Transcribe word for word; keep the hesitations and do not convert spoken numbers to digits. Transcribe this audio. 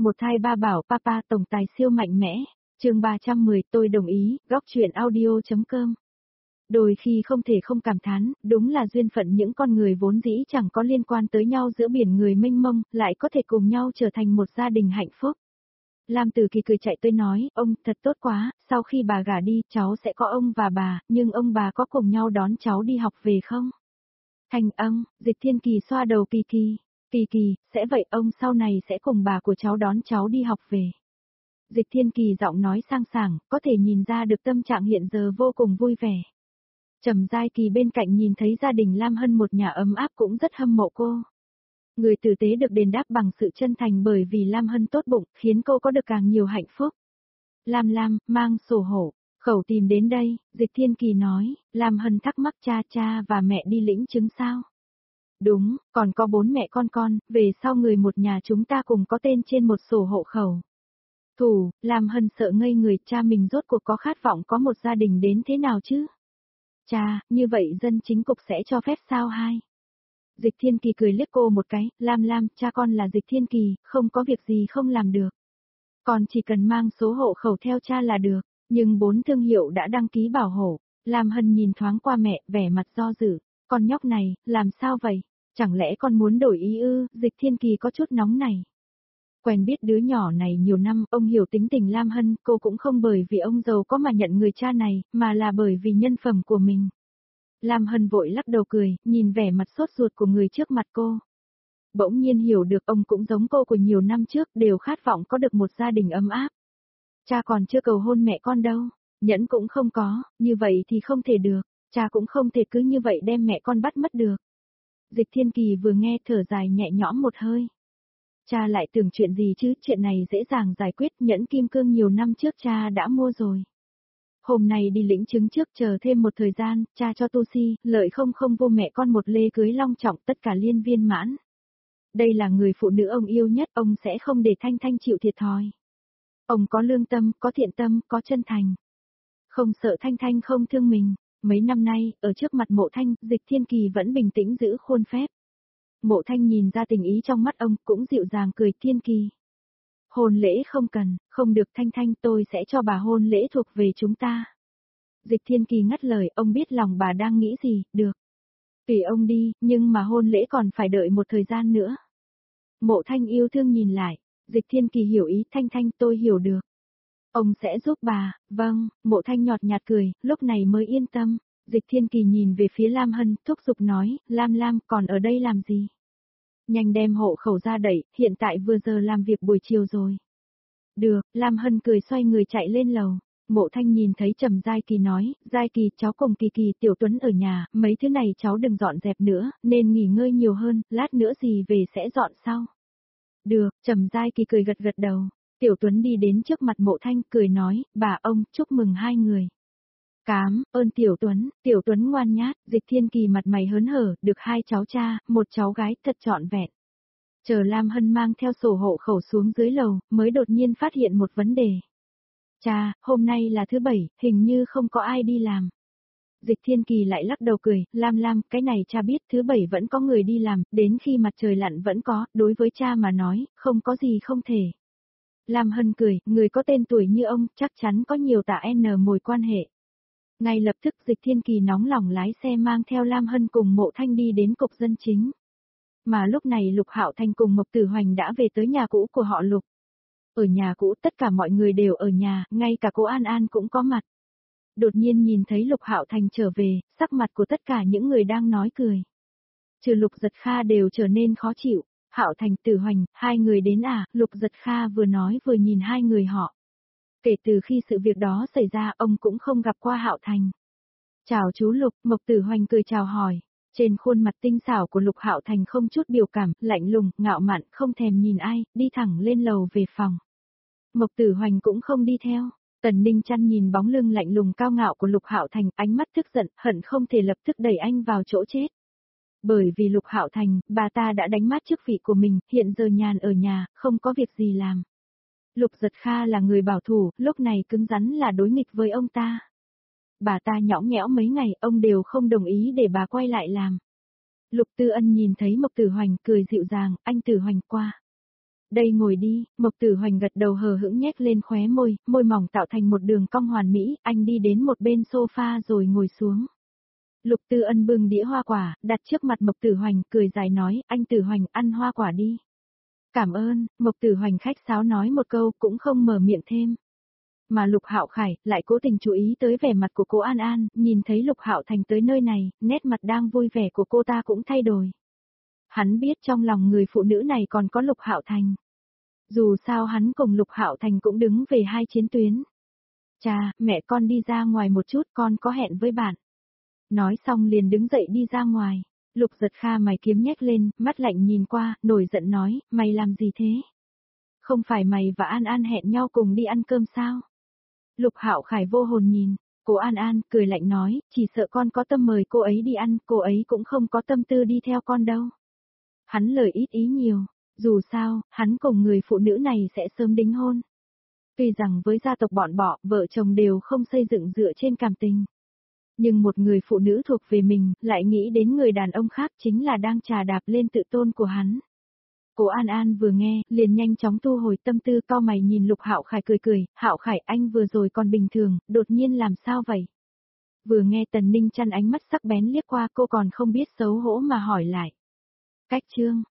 Một thai ba bảo papa tổng tài siêu mạnh mẽ. Chương ba trăm mười tôi đồng ý, góc truyện audio.com. Đôi khi không thể không cảm thán, đúng là duyên phận những con người vốn dĩ chẳng có liên quan tới nhau giữa biển người mênh mông, lại có thể cùng nhau trở thành một gia đình hạnh phúc. Lam Tử Kỳ cười chạy tới nói, ông, thật tốt quá, sau khi bà gả đi, cháu sẽ có ông và bà, nhưng ông bà có cùng nhau đón cháu đi học về không? Thành ông, Dịch Thiên Kỳ xoa đầu Kỳ Kỳ, Kỳ Kỳ, sẽ vậy ông sau này sẽ cùng bà của cháu đón cháu đi học về. Dịch Thiên Kỳ giọng nói sang sảng, có thể nhìn ra được tâm trạng hiện giờ vô cùng vui vẻ. Trầm Giai Kỳ bên cạnh nhìn thấy gia đình Lam Hân một nhà ấm áp cũng rất hâm mộ cô. Người tử tế được đền đáp bằng sự chân thành bởi vì Lam Hân tốt bụng, khiến cô có được càng nhiều hạnh phúc. Lam Lam, mang sổ hộ, khẩu tìm đến đây, Dịch Thiên Kỳ nói, Lam Hân thắc mắc cha cha và mẹ đi lĩnh chứng sao? Đúng, còn có bốn mẹ con con, về sau người một nhà chúng ta cùng có tên trên một sổ hộ khẩu. Thủ, Lam Hân sợ ngây người, cha mình rốt cuộc có khát vọng có một gia đình đến thế nào chứ? Cha, như vậy dân chính cục sẽ cho phép sao hai? Dịch Thiên Kỳ cười liếc cô một cái, Lam Lam, cha con là Dịch Thiên Kỳ, không có việc gì không làm được. Con chỉ cần mang số hộ khẩu theo cha là được, nhưng bốn thương hiệu đã đăng ký bảo hộ. Lam Hân nhìn thoáng qua mẹ, vẻ mặt do dự, con nhóc này, làm sao vậy? Chẳng lẽ con muốn đổi ý ư? Dịch Thiên Kỳ có chút nóng này. Quen biết đứa nhỏ này nhiều năm, ông hiểu tính tình Lam Hân, cô cũng không bởi vì ông giàu có mà nhận người cha này, mà là bởi vì nhân phẩm của mình. Lam Hân vội lắc đầu cười, nhìn vẻ mặt sốt ruột của người trước mặt cô. Bỗng nhiên hiểu được ông cũng giống cô của nhiều năm trước, đều khát vọng có được một gia đình ấm áp. Cha còn chưa cầu hôn mẹ con đâu, nhẫn cũng không có, như vậy thì không thể được, cha cũng không thể cứ như vậy đem mẹ con bắt mất được. Dịch Thiên Kỳ vừa nghe thở dài nhẹ nhõm một hơi. Cha lại tưởng chuyện gì chứ, chuyện này dễ dàng giải quyết, nhẫn kim cương nhiều năm trước cha đã mua rồi. Hôm nay đi lĩnh chứng trước chờ thêm một thời gian, cha cho tu si, lợi không không vô mẹ con một lê cưới long trọng tất cả liên viên mãn. Đây là người phụ nữ ông yêu nhất, ông sẽ không để Thanh Thanh chịu thiệt thòi. Ông có lương tâm, có thiện tâm, có chân thành. Không sợ Thanh Thanh không thương mình. Mấy năm nay, ở trước mặt Mộ Thanh, Dịch Thiên Kỳ vẫn bình tĩnh giữ khuôn phép. Mộ Thanh nhìn ra tình ý trong mắt ông, cũng dịu dàng cười. Thiên Kỳ. Hôn lễ không cần, không được Thanh Thanh, tôi sẽ cho bà hôn lễ thuộc về chúng ta. Dịch Thiên Kỳ ngắt lời, ông biết lòng bà đang nghĩ gì, được. Tùy ông đi, nhưng mà hôn lễ còn phải đợi một thời gian nữa. Mộ Thanh yêu thương nhìn lại, Dịch Thiên Kỳ hiểu ý, Thanh Thanh tôi hiểu được. Ông sẽ giúp bà, vâng, Mộ Thanh nhọt nhạt cười, lúc này mới yên tâm. Dịch Thiên Kỳ nhìn về phía Lam Hân, thúc giục nói, Lam Lam còn ở đây làm gì? Nhanh đem hộ khẩu ra đẩy, hiện tại vừa giờ làm việc buổi chiều rồi. Được, Lam Hân cười xoay người chạy lên lầu. Mộ Thanh nhìn thấy Trầm Giai Kỳ nói, Giai Kỳ cháu cùng Kỳ Kỳ Tiểu Tuấn ở nhà, mấy thứ này cháu đừng dọn dẹp nữa, nên nghỉ ngơi nhiều hơn, lát nữa gì về sẽ dọn sau. Được, Trầm Giai Kỳ cười gật gật đầu. Tiểu Tuấn đi đến trước mặt Mộ Thanh cười nói, bà ông, chúc mừng hai người. Cám, ơn Tiểu Tuấn, Tiểu Tuấn ngoan nhát, Dịch Thiên Kỳ mặt mày hớn hở, được hai cháu cha, một cháu gái, thật trọn vẹn. Chờ Lam Hân mang theo sổ hộ khẩu xuống dưới lầu, mới đột nhiên phát hiện một vấn đề. Cha, hôm nay là thứ bảy, hình như không có ai đi làm. Dịch Thiên Kỳ lại lắc đầu cười, Lam Lam, cái này cha biết thứ bảy vẫn có người đi làm, đến khi mặt trời lặn vẫn có, đối với cha mà nói, không có gì không thể. Lam Hân cười, người có tên tuổi như ông, chắc chắn có nhiều tạ N mối quan hệ. Ngay lập tức Dịch Thiên Kỳ nóng lòng lái xe mang theo Lam Hân cùng Mộ Thanh đi đến cục dân chính. Mà lúc này Lục Hạo Thành cùng Mộc Tử Hoành đã về tới nhà cũ của họ Lục. Ở nhà cũ tất cả mọi người đều ở nhà, ngay cả cô An An cũng có mặt. Đột nhiên nhìn thấy Lục Hạo Thành trở về, sắc mặt của tất cả những người đang nói cười. Trừ Lục Giật Kha đều trở nên khó chịu. Hạo Thành, Tử Hoành, hai người đến à? Lục Giật Kha vừa nói vừa nhìn hai người họ. Kể từ khi sự việc đó xảy ra, ông cũng không gặp qua Hạo Thành. Chào chú Lục, Mộc Tử Hoành cười chào hỏi. Trên khuôn mặt tinh xảo của Lục Hạo Thành không chút biểu cảm, lạnh lùng, ngạo mạn, không thèm nhìn ai, đi thẳng lên lầu về phòng. Mộc Tử Hoành cũng không đi theo. Tần Ninh Chăn nhìn bóng lưng lạnh lùng cao ngạo của Lục Hạo Thành, ánh mắt tức giận, hận không thể lập tức đẩy anh vào chỗ chết. Bởi vì Lục Hạo Thành, bà ta đã đánh mát chức vị của mình, hiện giờ nhàn ở nhà, không có việc gì làm. Lục Giật Kha là người bảo thủ, lúc này cứng rắn là đối nghịch với ông ta. Bà ta nhõng nhẽo mấy ngày, ông đều không đồng ý để bà quay lại làm. Lục Tư Ân nhìn thấy Mộc Tử Hoành cười dịu dàng, anh Tử Hoành qua. Đây ngồi đi, Mộc Tử Hoành gật đầu hờ hững nhếch lên khóe môi, môi mỏng tạo thành một đường cong hoàn mỹ, anh đi đến một bên sofa rồi ngồi xuống. Lục Tư Ân bưng đĩa hoa quả, đặt trước mặt Mộc Tử Hoành, cười dài nói, anh Tử Hoành, ăn hoa quả đi. Cảm ơn, Mộc Tử Hoành khách sáo nói một câu, cũng không mở miệng thêm. Mà Lục Hạo Khải lại cố tình chú ý tới vẻ mặt của cô An An, nhìn thấy Lục Hạo Thành tới nơi này, nét mặt đang vui vẻ của cô ta cũng thay đổi. Hắn biết trong lòng người phụ nữ này còn có Lục Hạo Thành. Dù sao hắn cùng Lục Hạo Thành cũng đứng về hai chiến tuyến. Chà, mẹ con đi ra ngoài một chút, con có hẹn với bạn. Nói xong liền đứng dậy đi ra ngoài. Lục Giật Kha mày kiếm nhếch lên, mắt lạnh nhìn qua, nổi giận nói, mày làm gì thế? Không phải mày và An An hẹn nhau cùng đi ăn cơm sao? Lục Hạo Khải vô hồn nhìn, cô An An cười lạnh nói, chỉ sợ con có tâm mời cô ấy đi ăn, cô ấy cũng không có tâm tư đi theo con đâu. Hắn lời ít ý nhiều, dù sao, hắn cùng người phụ nữ này sẽ sớm đính hôn. Tuy rằng với gia tộc bọn họ, vợ chồng đều không xây dựng dựa trên cảm tình. Nhưng một người phụ nữ thuộc về mình, lại nghĩ đến người đàn ông khác chính là đang trà đạp lên tự tôn của hắn. Cô An An vừa nghe, liền nhanh chóng thu hồi tâm tư, cau mày nhìn Lục Hạo Khải cười cười, Hạo Khải anh vừa rồi còn bình thường, đột nhiên làm sao vậy? Vừa nghe Tần Ninh chăn ánh mắt sắc bén liếc qua, cô còn không biết xấu hổ mà hỏi lại. Cách chương